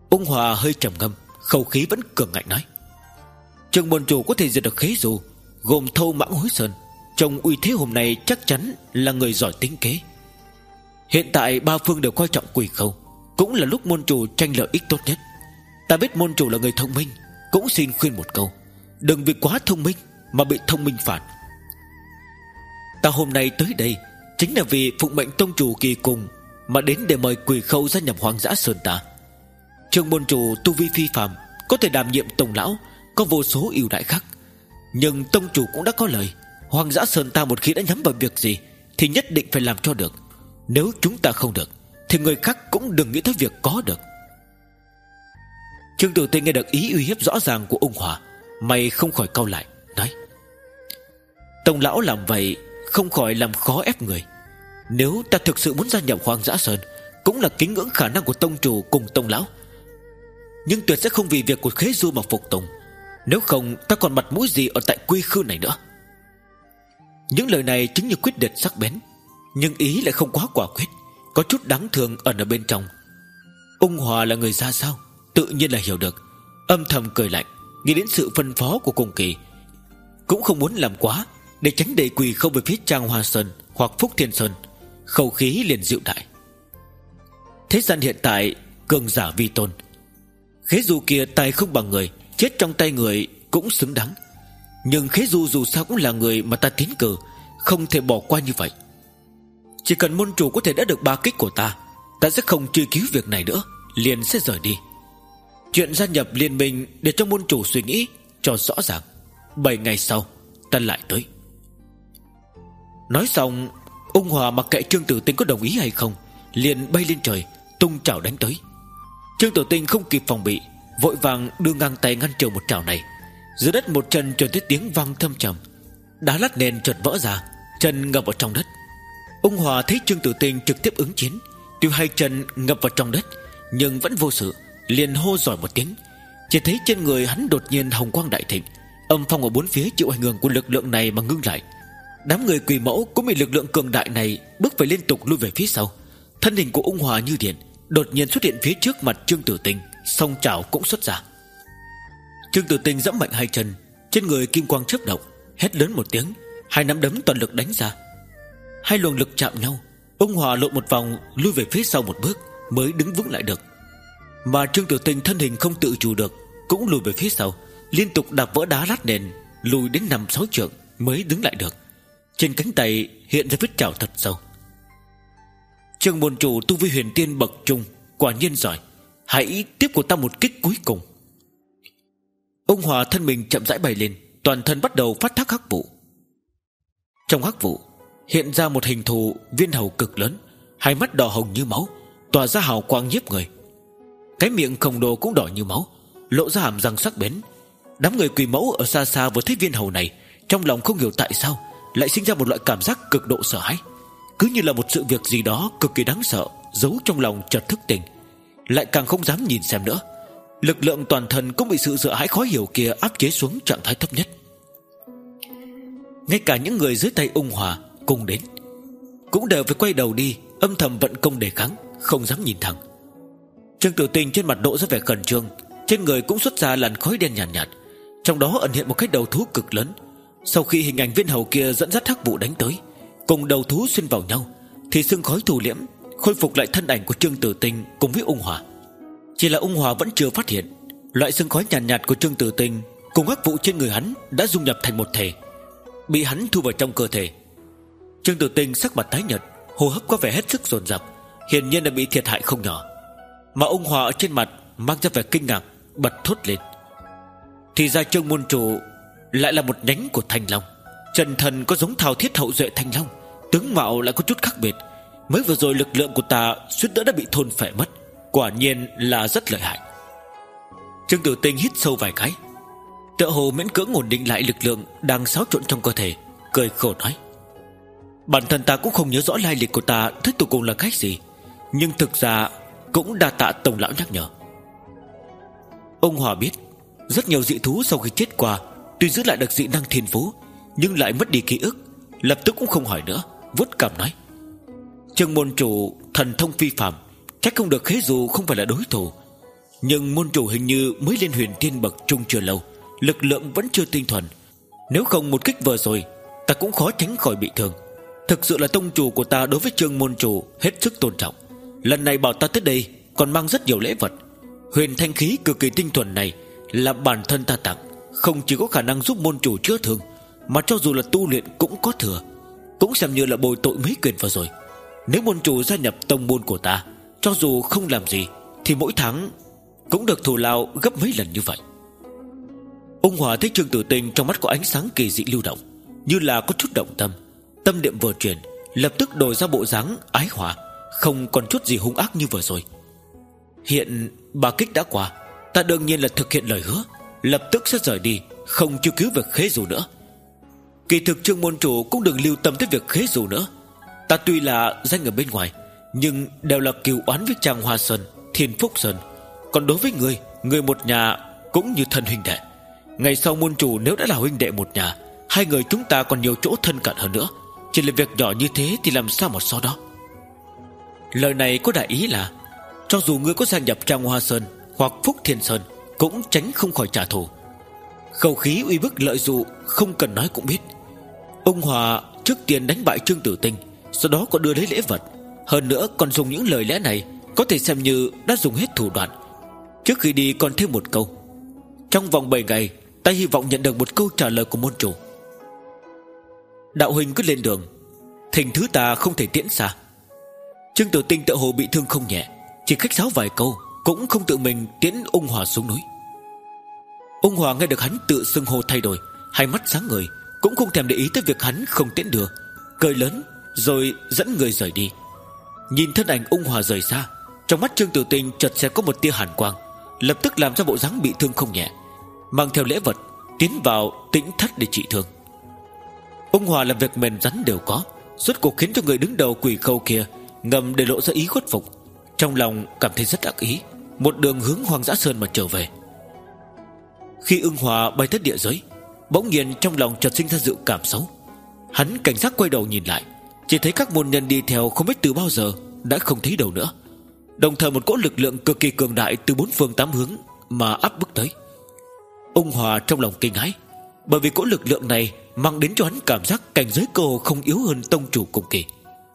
Ung Hòa hơi trầm ngâm, khẩu khí vẫn cường ngạnh nói: Trương môn chủ có thể diệt được Khế Du, gồm Thâu Mãng Hối Sơn, trong uy thế hôm nay chắc chắn là người giỏi tính kế. Hiện tại ba phương đều coi trọng Quỷ Khâu, cũng là lúc môn chủ tranh lợi ích tốt nhất. Ta biết môn chủ là người thông minh, cũng xin khuyên một câu: đừng vì quá thông minh mà bị thông minh phản. Ta hôm nay tới đây chính là vì phụng mệnh tông chủ kỳ cùng mà đến để mời Quỷ Khâu gia nhập Hoang Dã Sơn ta. Trương môn chủ tu vi phi phàm, có thể đảm nhiệm tổng lão, có vô số ưu đãi khác. Nhưng tông chủ cũng đã có lời, Hoang Dã Sơn ta một khi đã nhắm vào việc gì thì nhất định phải làm cho được. Nếu chúng ta không được thì người khác cũng đừng nghĩ tới việc có được. Trương Tử Tinh nghe được ý uy hiếp rõ ràng của Ung Hòa, mày không khỏi cau lại, nói: Tông lão làm vậy không khỏi làm khó ép người. Nếu ta thực sự muốn gia nhập Hoang Dã Sơn, cũng là kính ngưỡng khả năng của tông chủ cùng tông lão, nhưng tuyệt sẽ không vì việc của Khế Du mà phục tùng. Nếu không ta còn mặt mũi gì ở tại quy khư này nữa. Những lời này chính như quyết liệt sắc bén, nhưng ý lại không quá quả quyết, có chút đáng thương ẩn ở bên trong. Ung Hòa là người ra sao, tự nhiên là hiểu được, âm thầm cười lạnh, nghĩ đến sự phân phó của Cung Kỳ, cũng không muốn làm quá, để tránh đẩy Quỳ Khâu về phía Trang Hoa Sơn hoặc Phúc Thiên Sơn. Khẩu khí liền dịu đại: thế gian hiện tại cường giả vi tôn, Khế Du kia tài không bằng người, chết trong tay người cũng xứng đáng. Nhưng Khế Du dù sao cũng là người mà ta tiến cử, không thể bỏ qua như vậy. Chỉ cần môn chủ có thể đã được ba kích của ta, ta sẽ không truy cứu việc này nữa, liền sẽ rời đi. Chuyện gia nhập liên minh để cho môn chủ suy nghĩ cho rõ ràng. Bảy ngày sau ta lại tới. Nói xong, Ung Hòa mặc kệ Trương Tử Tinh có đồng ý hay không, liền bay lên trời, tung chảo đánh tới. Trương Tử Tinh không kịp phòng bị, vội vàng đưa ngang tay ngăn trở một chảo này. Dưới đất một chân truyền tới tiếng vang thâm trầm, đá lát nền chợt vỡ ra, chân ngập vào trong đất. Ung Hòa thấy Trương Tử Tinh trực tiếp ứng chiến, tuy hai chân ngập vào trong đất nhưng vẫn vô sự, liền hô giỏi một tiếng. Chỉ thấy trên người hắn đột nhiên hồng quang đại thịnh, âm phong ở bốn phía chịu ảnh hưởng của lực lượng này mà ngưng lại. Đám người Quỷ Mẫu cũng bị lực lượng cường đại này bước phải liên tục lui về phía sau. Thân hình của Ung Hòa như điện, đột nhiên xuất hiện phía trước mặt Trương Tử Tinh, song chảo cũng xuất ra. Trương Tử Tinh giẫm mạnh hai chân, trên người kim quang chớp động, hét lớn một tiếng, hai nắm đấm toàn lực đánh ra. Hai luồng lực chạm nhau, Ung Hòa lộn một vòng lui về phía sau một bước mới đứng vững lại được. Mà Trương Tử Tinh thân hình không tự chủ được, cũng lùi về phía sau, liên tục đạp vỡ đá lát nền, lùi đến năm sáu trượng mới đứng lại được. Trên cánh tay hiện ra vết chảo thật sâu. Trương môn chủ tu vi huyền tiên bậc trung, quả nhiên giỏi, hãy tiếp của ta một kích cuối cùng. Ung Hòa thân mình chậm rãi bay lên, toàn thân bắt đầu phát thác hắc vụ. Trong hắc vụ hiện ra một hình thù viên hầu cực lớn, hai mắt đỏ hồng như máu, tỏa ra hào quang nhiếp người. Cái miệng khổng lồ cũng đỏ như máu, lộ ra hàm răng sắc bén. Đám người Quỷ Mẫu ở xa xa vừa thấy viên hầu này, trong lòng không hiểu tại sao lại sinh ra một loại cảm giác cực độ sợ hãi, cứ như là một sự việc gì đó cực kỳ đáng sợ giấu trong lòng chợt thức tỉnh, lại càng không dám nhìn xem nữa. Lực lượng toàn thân cũng bị sự sợ hãi khó hiểu kia áp chế xuống trạng thái thấp nhất. Ngay cả những người dưới tay Ung Hòa cùng đến cũng đều phải quay đầu đi, âm thầm vận công đề kháng, không dám nhìn thẳng. Trương Tử Tinh trên mặt độ ra vẻ khẩn trương, trên người cũng xuất ra làn khói đen nhàn nhạt, nhạt, trong đó ẩn hiện một cái đầu thú cực lớn. Sau khi hình ảnh viên hầu kia dẫn dắt hắc vụ đánh tới, cùng đầu thú xuyên vào nhau, thì sương khói thu liễm, khôi phục lại thân ảnh của Trương Tử Tinh cùng với Ung Hòa. Chỉ là Ung Hòa vẫn chưa phát hiện, loại sương khói nhàn nhạt, nhạt của Trương Tử Tinh cùng hắc vụ trên người hắn đã dung nhập thành một thể, bị hắn thu vào trong cơ thể. Trương Tử Tinh sắc mặt tái nhợt, hô hấp có vẻ hết sức dồn dập, hiển nhiên là bị thiệt hại không nhỏ. Mà Ung Hòa ở trên mặt mang ra vẻ kinh ngạc, bật thốt lên: thì ra Trương môn chủ lại là một nhánh của Thanh Long, trần thần có giống thao thiết hậu duệ Thanh Long, tướng mạo lại có chút khác biệt. Mới vừa rồi lực lượng của ta suýt nữa đã bị thôn phệ mất, quả nhiên là rất lợi hại. Trương Tử Tinh hít sâu vài cái, tựa hồ miễn cưỡng ổn định lại lực lượng đang xáo trộn trong cơ thể, cười khổ nói: bản thân ta cũng không nhớ rõ lai lịch của ta tới tột cùng là cái gì, nhưng thực ra cũng đa tạ tổng lão nhắc nhở. Ông Hòa biết rất nhiều dị thú sau khi chết qua tuy giữ lại được dị năng thiên phú, nhưng lại mất đi ký ức, lập tức cũng không hỏi nữa, vuốt cằm nói: Trương môn chủ thần thông phi phàm, trách không được Khế Du không phải là đối thủ. Nhưng môn chủ hình như mới lên huyền tiên bậc trung chưa lâu, lực lượng vẫn chưa tinh thuần. Nếu không một kích vừa rồi, ta cũng khó tránh khỏi bị thương. Thực sự là tông chủ của ta đối với Trương môn chủ hết sức tôn trọng. Lần này bảo ta tới đây còn mang rất nhiều lễ vật. Huyền thanh khí cực kỳ tinh thuần này là bản thân ta tặng, không chỉ có khả năng giúp môn chủ chữa thương, mà cho dù là tu luyện cũng có thừa. Cũng xem như là bồi tội mấy quyền vừa rồi. Nếu môn chủ gia nhập tông môn của ta, cho dù không làm gì thì mỗi tháng cũng được thù lao gấp mấy lần như vậy. Ung Hòa thấy Trương Tử Tinh trong mắt có ánh sáng kỳ dị lưu động, như là có chút động tâm. Tâm niệm vừa chuyển, lập tức đổi ra bộ dáng ái hòa, không còn chút gì hung ác như vừa rồi. Hiện bà kích đã qua, ta đương nhiên là thực hiện lời hứa, lập tức sẽ rời đi, không chiêu cứu việc khế dù nữa. Kỳ thực Trương môn chủ cũng đừng lưu tâm tới việc khế dù nữa. Ta tuy là danh ở bên ngoài, nhưng đều là cừu oán với Trang Hoa Sơn, Thiên Phúc Sơn. Còn đối với người, người một nhà cũng như thân huynh đệ. Ngày sau môn chủ nếu đã là huynh đệ một nhà, hai người chúng ta còn nhiều chỗ thân cận hơn nữa. Chỉ là việc nhỏ như thế thì làm sao mà so đó. Lời này có đại ý là cho dù ngươi có gia nhập Trang Hoa Sơn hoặc Phúc Thiên Sơn, cũng tránh không khỏi trả thù. Khẩu khí uy bức lợi dụ không cần nói cũng biết. Ung Hòa trước tiên đánh bại Trương Tử Tinh, sau đó còn đưa lấy lễ vật. Hơn nữa còn dùng những lời lẽ này, có thể xem như đã dùng hết thủ đoạn. Trước khi đi còn thêm một câu: trong vòng bảy ngày ta hy vọng nhận được một câu trả lời của môn chủ. Đạo huynh cứ lên đường, thỉnh thứ ta không thể tiễn xa. Trương Tử Tinh tự hồ bị thương không nhẹ, chỉ khách sáo vài câu cũng không tự mình tiễn Ung Hòa xuống núi. Ung Hòa nghe được hắn tự xưng hô thay đổi, hai mắt sáng ngời, cũng không thèm để ý tới việc hắn không tiễn đưa, cười lớn rồi dẫn người rời đi. Nhìn thân ảnh Ung Hòa rời xa, trong mắt Trương Tử Tinh chợt sẽ có một tia hàn quang, lập tức làm ra bộ dáng bị thương không nhẹ, mang theo lễ vật tiến vào tĩnh thất để trị thương. Ung Hòa làm việc mềm rắn đều có, rốt cuộc khiến cho người đứng đầu Quỷ Khâu kia ngầm để lộ ra ý khuất phục. Trong lòng cảm thấy rất ác ý, một đường hướng Hoang Dã Sơn mà trở về. Khi Ung Hòa bay tới địa giới, bỗng nhiên trong lòng chợt sinh ra dự cảm xấu. Hắn cảnh giác quay đầu nhìn lại, chỉ thấy các môn nhân đi theo không biết từ bao giờ đã không thấy đâu nữa. Đồng thời một cỗ lực lượng cực kỳ cường đại từ bốn phương tám hướng mà áp bức tới. Ung Hòa trong lòng kinh hãi, bởi vì cỗ lực lượng này mang đến cho hắn cảm giác cảnh giới cơ hồ không yếu hơn tông chủ cùng kỳ.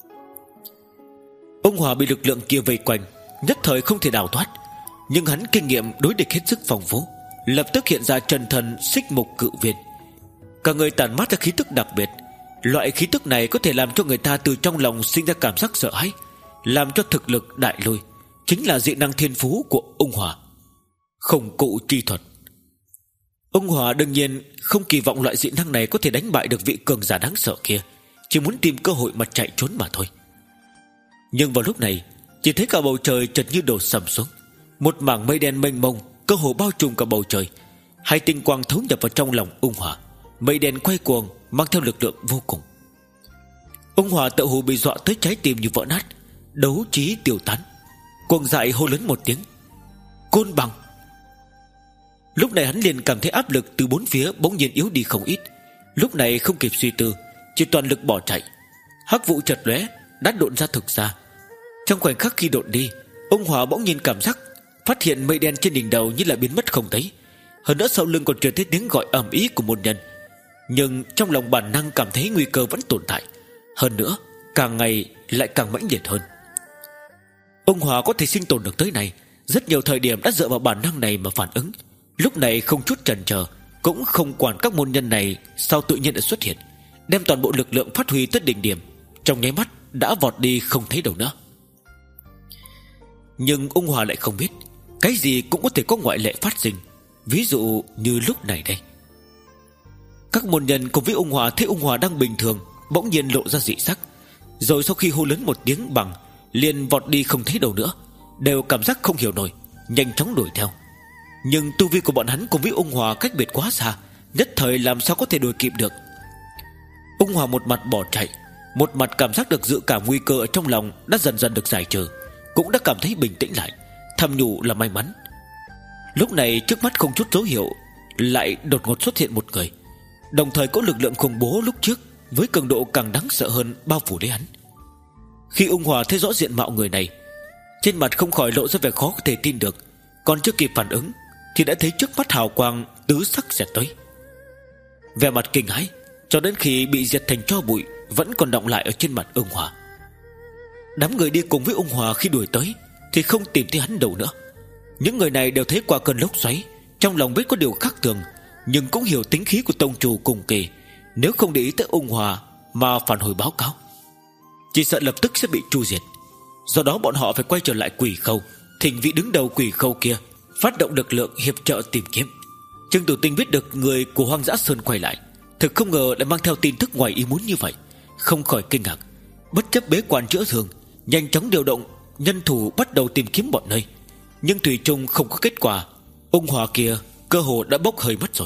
Ung Hòa bị lực lượng kia vây quanh, nhất thời không thể đào thoát. Nhưng hắn kinh nghiệm đối địch hết sức phong phú, lập tức hiện ra chân thần Xích Mục Cự Viên. Cả người tản mát ra khí tức đặc biệt. Loại khí tức này có thể làm cho người ta từ trong lòng sinh ra cảm giác sợ hãi, làm cho thực lực đại lui. Chính là dị năng thiên phú của Ung Hòa, Khổng Cụ Chi Thuật. Ung Hòa đương nhiên không kỳ vọng loại dị năng này có thể đánh bại được vị cường giả đáng sợ kia, chỉ muốn tìm cơ hội mà chạy trốn mà thôi. Nhưng vào lúc này, chỉ thấy cả bầu trời chợt như đổ sầm xuống, một mảng mây đen mênh mông cơ hồ bao trùm cả bầu trời. Hai tinh quang thấu nhập vào trong lòng Ung Hòa, mây đen quay cuồng mang theo lực lượng vô cùng. Ung Hòa tự hồ bị dọa tới trái tim như vỡ nát, đấu trí tiêu tán, cuồng dại hô lớn một tiếng: Côn Bằng! Lúc này hắn liền cảm thấy áp lực từ bốn phía bỗng nhiên yếu đi không ít. Lúc này không kịp suy tư, chỉ toàn lực bỏ chạy. Hắc vụ chợt lóe, đã độn ra thực ra. Trong khoảnh khắc khi độn đi, Ung Hòa bỗng nhiên cảm giác phát hiện mây đen trên đỉnh đầu như là biến mất không thấy. Hơn nữa sau lưng còn truyền thấy tiếng gọi ầm ĩ của môn nhân. Nhưng trong lòng bản năng cảm thấy nguy cơ vẫn tồn tại, hơn nữa càng ngày lại càng mãnh liệt hơn. Ung Hòa có thể sinh tồn được tới này, rất nhiều thời điểm đã dựa vào bản năng này mà phản ứng. Lúc này không chút chần chờ, cũng không quản các môn nhân này sao tự nhiên đã xuất hiện, đem toàn bộ lực lượng phát huy tới đỉnh điểm, trong nháy mắt đã vọt đi không thấy đâu nữa. Nhưng Ung Hòa lại không biết, cái gì cũng có thể có ngoại lệ phát sinh. Ví dụ như lúc này đây. Các môn nhân cùng với Ung Hòa thấy Ung Hòa đang bình thường, bỗng nhiên lộ ra dị sắc, rồi sau khi hô lớn một tiếng bằng, liền vọt đi không thấy đâu nữa, đều cảm giác không hiểu nổi, nhanh chóng đuổi theo. Nhưng tu vi của bọn hắn cùng với Ung Hòa cách biệt quá xa, nhất thời làm sao có thể đuổi kịp được. Ung Hòa một mặt bỏ chạy, một mặt cảm giác được dự cảm nguy cơ ở trong lòng đã dần dần được giải trừ, cũng đã cảm thấy bình tĩnh lại, thầm nhủ là may mắn. Lúc này trước mắt không chút dấu hiệu, lại đột ngột xuất hiện một người, đồng thời có lực lượng khủng bố lúc trước với cường độ càng đáng sợ hơn bao phủ lấy hắn. Khi Ung Hòa thấy rõ diện mạo người này, trên mặt không khỏi lộ ra vẻ khó có thể tin được. Còn chưa kịp phản ứng thì đã thấy trước mắt hào quang tứ sắc xẹt tới. Vẻ mặt kinh hãi cho đến khi bị diệt thành tro bụi vẫn còn đọng lại ở trên mặt Ung Hòa. Đám người đi cùng với Ung Hòa khi đuổi tới thì không tìm thấy hắn đâu nữa. Những người này đều thấy qua cơn lốc xoáy, trong lòng biết có điều khác thường, nhưng cũng hiểu tính khí của tông chủ cùng kỳ. Nếu không để ý tới Ung Hòa mà phản hồi báo cáo, chỉ sợ lập tức sẽ bị tru diệt. Do đó bọn họ phải quay trở lại Quỷ Khâu, thỉnh vị đứng đầu Quỷ Khâu kia phát động lực lượng hiệp trợ tìm kiếm. Trương Tử Tinh biết được người của Hoang Dã Sơn quay lại, thực không ngờ lại mang theo tin tức ngoài ý muốn như vậy, không khỏi kinh ngạc. Bất chấp bế quan chữa thương, nhanh chóng điều động nhân thủ bắt đầu tìm kiếm bọn nơi. Nhưng thủy chung không có kết quả. Ung Hòa kia cơ hồ đã bốc hơi mất rồi.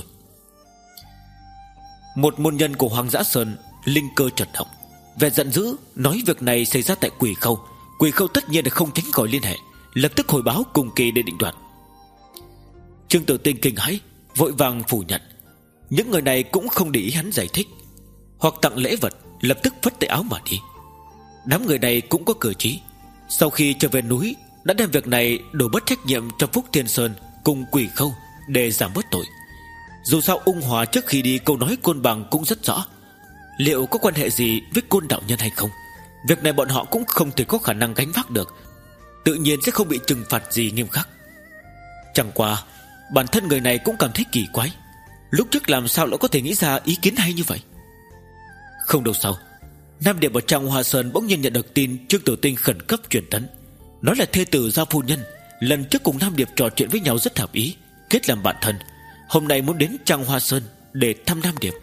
Một môn nhân của Hoang Dã Sơn linh cơ chợt động, vẻ giận dữ nói việc này xảy ra tại Quỷ Khâu. Quỷ Khâu tất nhiên là không tránh khỏi liên hệ, lập tức hồi báo cùng kỳ để định đoạt. Trương Tử Tinh kinh hãi, vội vàng phủ nhận. Những người này cũng không để ý hắn giải thích hoặc tặng lễ vật, lập tức phất tay áo mà đi. Đám người này cũng có cử trí, sau khi trở về núi đã đem việc này đổ bất trách nhiệm cho Phúc Thiên Sơn cùng Quỷ Khâu để giảm bớt tội. Dù sao Ung Hòa trước khi đi câu nói côn bằng cũng rất rõ, liệu có quan hệ gì với Côn đạo nhân hay không. Việc này bọn họ cũng không thể có khả năng gánh vác được, tự nhiên sẽ không bị trừng phạt gì nghiêm khắc. Chẳng qua bản thân người này cũng cảm thấy kỳ quái, lúc trước làm sao lại có thể nghĩ ra ý kiến hay như vậy. Không lâu sau, Nam Điệp ở trong Hoa Sơn bỗng nhiên nhận được tin Trương Tử Tinh khẩn cấp truyền tấn, nói là thê tử Gia phu nhân lần trước cùng Nam Điệp trò chuyện với nhau rất hợp ý, kết làm bạn thân, hôm nay muốn đến Trăng Hoa Sơn để thăm Nam Điệp.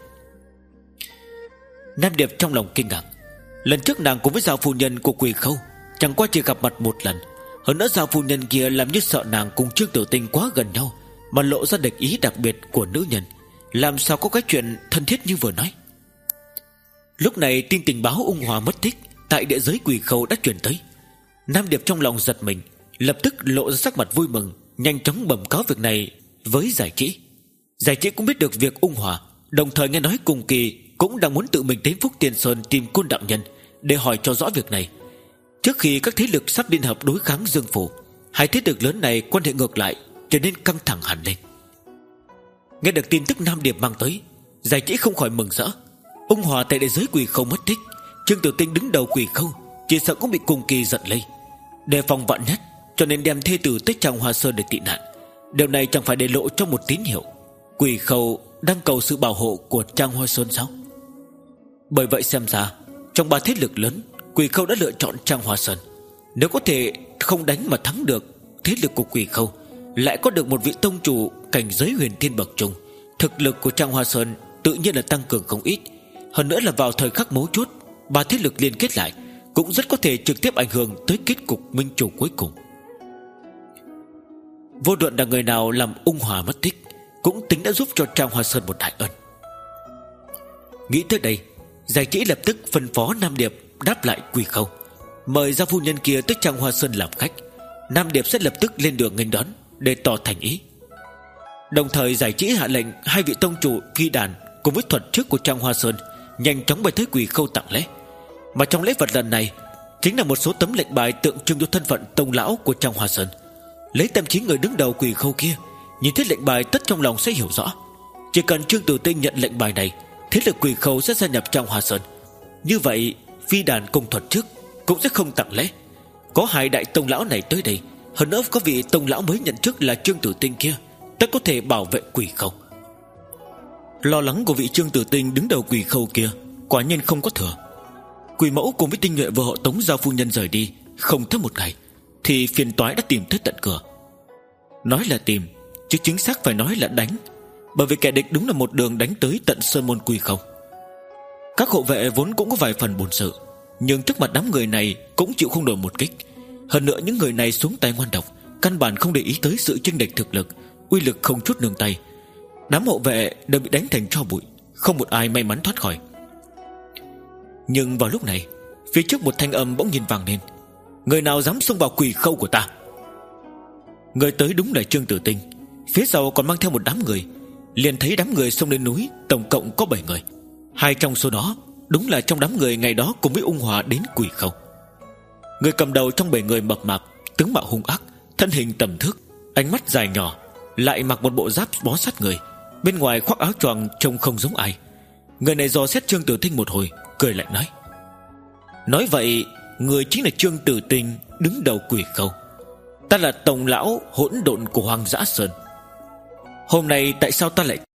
Nam Điệp trong lòng kinh ngạc. Lần trước nàng cùng với Gia phu nhân của Quỷ Khâu chẳng qua chỉ gặp mặt một lần, hơn nữa Gia phu nhân kia làm như sợ nàng cùng Trương Tử Tinh quá gần nhau mà lộ ra địch ý đặc biệt của nữ nhân, làm sao có cái chuyện thân thiết như vừa nói. Lúc này tin tình báo Ung Hòa mất tích tại địa giới Quỷ Khâu đã truyền tới. Nam Điệp trong lòng giật mình, lập tức lộ ra sắc mặt vui mừng, nhanh chóng bẩm cáo việc này với Giải Trĩ. Giải Trĩ cũng biết được việc Ung Hòa, đồng thời nghe nói cùng kỳ cũng đang muốn tự mình đến Phúc Tiên Sơn tìm Côn đạo nhân để hỏi cho rõ việc này. Trước khi các thế lực sắp liên hợp đối kháng Dương Phủ, hai thế lực lớn này quan hệ ngược lại trở nên căng thẳng hẳn lên. Nghe được tin tức Nam Điệp mang tới, Giải Trĩ không khỏi mừng rỡ. Ung Hòa tại địa giới Quỷ Khâu mất tích, Trương Tử Tinh đứng đầu Quỷ Khâu chỉ sợ cũng bị cùng kỳ giận lây, đề phòng vạn nhất, cho nên đem thê tử tới Trăng Hoa Sơn để tị nạn. Điều này chẳng phải để lộ cho một tín hiệu Quỷ Khâu đang cầu sự bảo hộ của Trăng Hoa Sơn sao? Bởi vậy xem ra trong ba thế lực lớn, Quỷ Khâu đã lựa chọn Trăng Hoa Sơn. Nếu có thể không đánh mà thắng được thế lực của Quỷ Khâu, lại có được một vị tông chủ cảnh giới huyền thiên bậc trung, thực lực của Trăng Hoa Sơn tự nhiên là tăng cường không ít. Hơn nữa là vào thời khắc mấu chốt, ba thế lực liên kết lại cũng rất có thể trực tiếp ảnh hưởng tới kết cục minh chủ cuối cùng. Vô luận là người nào làm Ung Hòa mất tích, cũng tính đã giúp cho Trăng Hoa Sơn một đại ân. Nghĩ tới đây, Giải Trĩ lập tức phân phó Nam Điệp đáp lại Quỷ Khâu, mời Gia phu nhân kia tới Trăng Hoa Sơn làm khách. Nam Điệp sẽ lập tức lên đường nghênh đón để tỏ thành ý. Đồng thời Giải Trĩ hạ lệnh hai vị tông chủ Phi Đàn cùng với thuật trước của Trăng Hoa Sơn nhanh chóng bay tới Quỷ Khâu tặng lễ. Mà trong lễ vật lần này chính là một số tấm lệnh bài tượng trưng cho thân phận tông lão của Trăng Hoa Sơn. Lấy tâm trí người đứng đầu Quỷ Khâu kia, nhìn thấy lệnh bài tất trong lòng sẽ hiểu rõ, chỉ cần Trương Tử Tinh nhận lệnh bài này, thế lực Quỷ Khâu sẽ gia nhập Trăng Hoa Sơn. Như vậy Phi Đàn cùng thuật trước cũng sẽ không tặng lễ. Có hai đại tông lão này tới đây, hơn nữa có vị tông lão mới nhận chức là Trương Tử Tinh kia, tất có thể bảo vệ Quỷ Khâu. Lo lắng của vị Trương Tử Tinh đứng đầu Quỷ Khâu kia quả nhiên không có thừa. Quỷ mẫu cùng với tinh nhuệ vừa hộ tống Gia phu nhân rời đi không tới một ngày, thì phiền toái đã tìm tới tận cửa. Nói là tìm, chứ chính xác phải nói là đánh, bởi vì kẻ địch đúng là một đường đánh tới tận sơn môn Quỷ Khâu. Các hộ vệ vốn cũng có vài phần buồn sự, nhưng trước mặt đám người này cũng chịu không nổi một kích. Hơn nữa những người này xuống tay ngoan độc, căn bản không để ý tới sự chênh lệch thực lực, uy lực không chút nương tay. Đám hộ vệ đều bị đánh thành tro bụi, không một ai may mắn thoát khỏi. Nhưng vào lúc này, phía trước một thanh âm bỗng nhiên vang lên: người nào dám xông vào Quỷ Khâu của ta? Người tới đúng là Trương Tử Tinh, phía sau còn mang theo một đám người. Liền thấy đám người xông lên núi tổng cộng có bảy người. Hai trong số đó đúng là trong đám người ngày đó cùng với Ung Hòa đến Quỷ Khâu. Người cầm đầu trong bảy người mập mạp, tướng mạo hung ác, thân hình tầm thước, Ánh mắt dài nhỏ, lại mặc một bộ giáp bó sát người, bên ngoài khoác áo choàng trông không giống ai. Người này dò xét Trương Tử Tinh một hồi, cười lạnh nói: Nói vậy người chính là Trương Tử Tinh, đứng đầu Quỷ Khâu. Ta là tổng lão hỗn độn của Hoang Dã Sơn. Hôm nay tại sao ta lại